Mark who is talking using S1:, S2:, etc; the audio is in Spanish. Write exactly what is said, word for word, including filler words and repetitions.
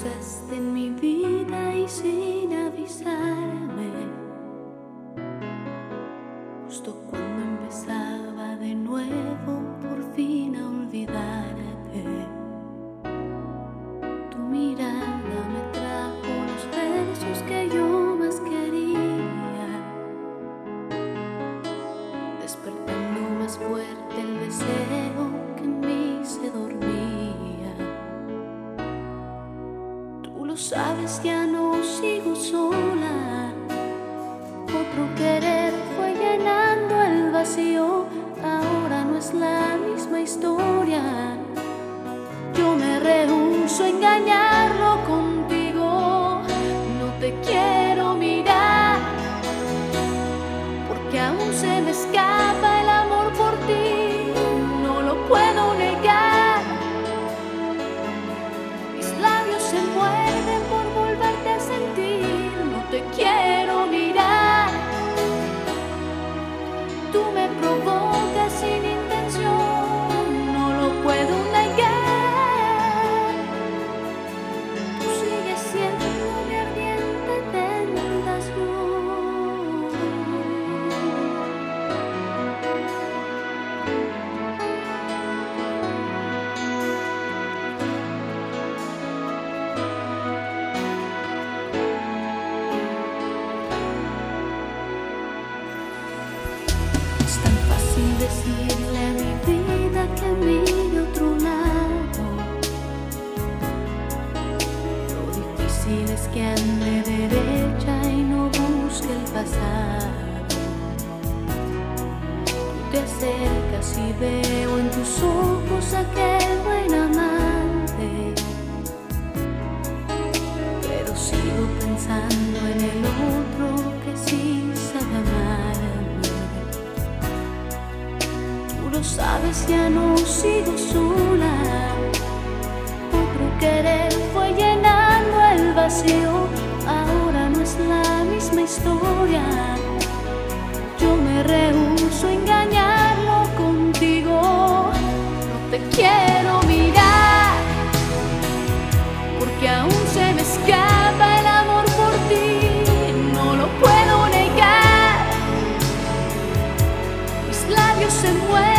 S1: cruzaste en mi vida y sin avisarme, justo cuando empezaba de nuevo por fin a olvidarte. Tu mirada me trajo los besos que yo más quería, despertando más fuerte el deseo que en mí se dormía. Tú lo sabes, ya no sigo sola. Otro querer fue llenando el vacío. Ahora no es la misma historia. Yo me rehúso a engañarlo contigo. No te quiero mirar, porque aún se me escapa el amor por ti. No lo puedo negar. Mis labios se muerden por volverte a sentir. No te quiero mirar. Tú me provocas sin intención. No lo puedo negar. Tú sigues siendo mi ardiente tentación. Es tan fácil decirle a mi vida que mire a otro lado. Lo difícil es que ande derecha y no busque el pasado. Tú te acercas y veo en tus ojos aquel buen amante, pero sigo pensando en el otro que sí sabe amarme. Tú lo sabes, ya no sigo sola. Otro querer fue llenando el vacío. Ahora no es la misma historia. Yo me rehúso a engañarlo contigo. No te quiero mirar, porque aún se me escapa el amor por ti. No lo puedo negar. Mis labios se mueven